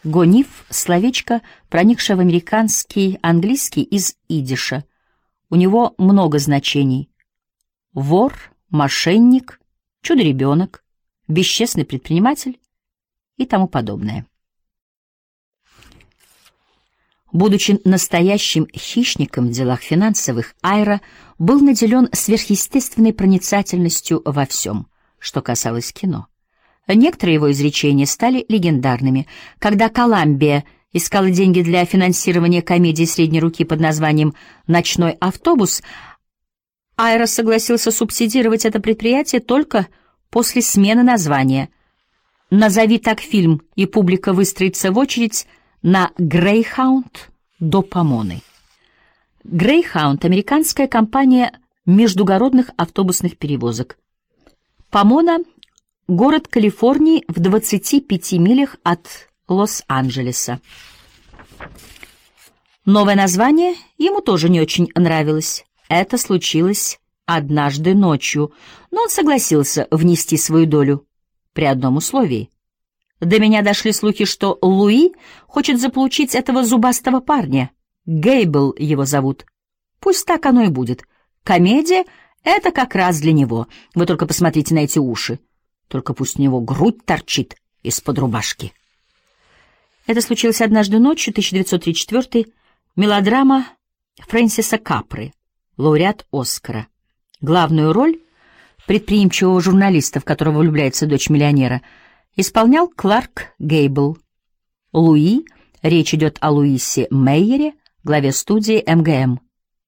Гониф — словечко, проникшее в американский английский из идиша. У него много значений. Вор, мошенник, чудо-ребенок, бесчестный предприниматель и тому подобное. Будучи настоящим хищником в делах финансовых, Айра был наделен сверхъестественной проницательностью во всем, что касалось кино. Некоторые его изречения стали легендарными. Когда Коламбия искала деньги для финансирования комедии средней руки под названием «Ночной автобус», Айра согласился субсидировать это предприятие только после смены названия. Назови так фильм, и публика выстроится в очередь на «Грейхаунд» до Помоны. «Грейхаунд» — американская компания междугородных автобусных перевозок. Помона — город Калифорнии в 25 милях от Лос-Анджелеса. Новое название ему тоже не очень нравилось. Это случилось однажды ночью, но он согласился внести свою долю при одном условии. До меня дошли слухи, что Луи хочет заполучить этого зубастого парня. Гейбл его зовут. Пусть так оно и будет. Комедия — это как раз для него. Вы только посмотрите на эти уши. Только пусть у него грудь торчит из-под рубашки. Это случилось однажды ночью, 1934, мелодрама Фрэнсиса Капры, лауреат Оскара. Главную роль предприимчивого журналиста, в которого влюбляется дочь миллионера, исполнял Кларк Гейбл. Луи, речь идет о Луисе Мейере, главе студии МГМ.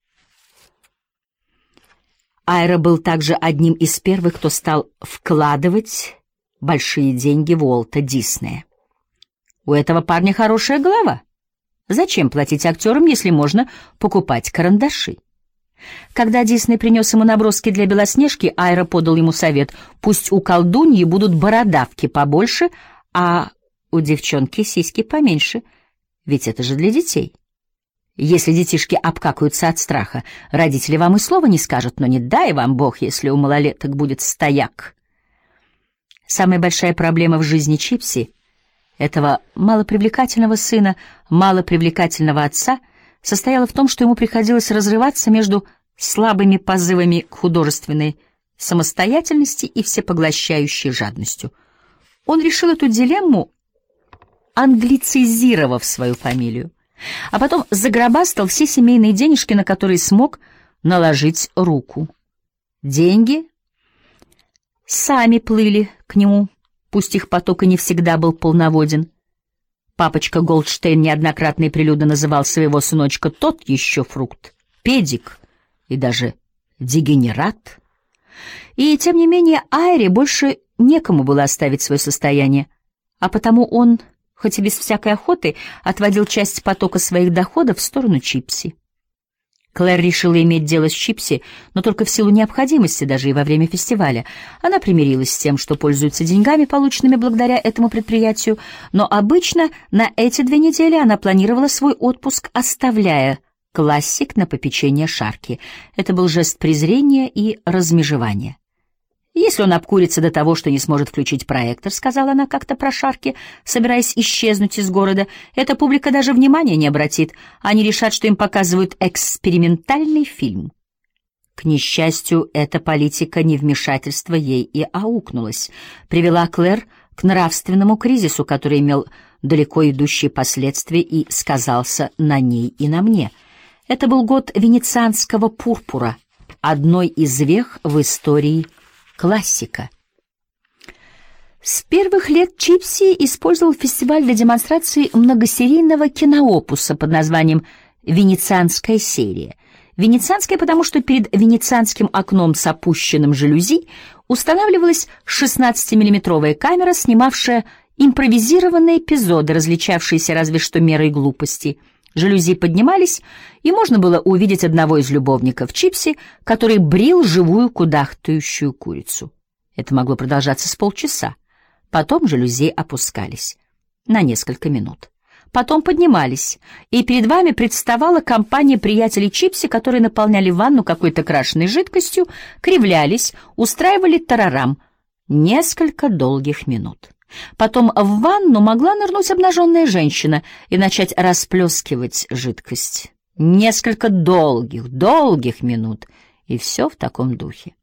Айра был также одним из первых, кто стал вкладывать большие деньги в Уолта Диснея. У этого парня хорошая голова. Зачем платить актерам, если можно покупать карандаши? Когда Дисней принес ему наброски для Белоснежки, Айра подал ему совет: пусть у колдуньи будут бородавки побольше, а у девчонки сиськи поменьше, ведь это же для детей. Если детишки обкакаются от страха, родители вам и слова не скажут, но не дай вам Бог, если у малолеток будет стояк. Самая большая проблема в жизни Чипси, этого малопривлекательного сына, малопривлекательного отца, состояла в том, что ему приходилось разрываться между слабыми позывами к художественной самостоятельности и всепоглощающей жадностью. Он решил эту дилемму, англицизировав свою фамилию, а потом загробастал все семейные денежки, на которые смог наложить руку. Деньги сами плыли к нему, пусть их поток и не всегда был полноводен. Папочка Голдштейн неоднократно и прилюдно называл своего сыночка тот еще фрукт, педик и даже дегенерат. И тем не менее Айре больше некому было оставить свое состояние, а потому он, хоть и без всякой охоты, отводил часть потока своих доходов в сторону Чипси. Клэр решила иметь дело с Чипси, но только в силу необходимости, даже и во время фестиваля. Она примирилась с тем, что пользуется деньгами, полученными благодаря этому предприятию, но обычно на эти 2 недели она планировала свой отпуск, оставляя классик на попечение Шарки. Это был жест презрения и размежевания. «Если он обкурится до того, что не сможет включить проектор», — сказала она как-то про Шарки, собираясь исчезнуть из города, — «эта публика даже внимания не обратит. Они решат, что им показывают экспериментальный фильм». К несчастью, эта политика невмешательства ей и аукнулась, привела Клэр к нравственному кризису, который имел далеко идущие последствия и сказался на ней и на мне. Это был год венецианского пурпура, одной из вех в истории классика. С первых лет Чипси использовал фестиваль для демонстрации многосерийного киноопуса под названием «Венецианская серия». Венецианская, потому что перед венецианским окном с опущенным жалюзи устанавливалась 16-миллиметровая камера, снимавшая импровизированные эпизоды, различавшиеся разве что мерой глупости. Жалюзи поднимались, и можно было увидеть одного из любовников Чипси, который брил живую кудахтающую курицу. Это могло продолжаться с полчаса. Потом жалюзи опускались на несколько минут. Потом поднимались, и перед вами представала компания приятелей Чипси, которые наполняли ванну какой-то крашеной жидкостью, кривлялись, устраивали тарарам. Несколько долгих минут. Потом в ванну могла нырнуть обнаженная женщина и начать расплескивать жидкость. Несколько долгих минут, и все в таком духе.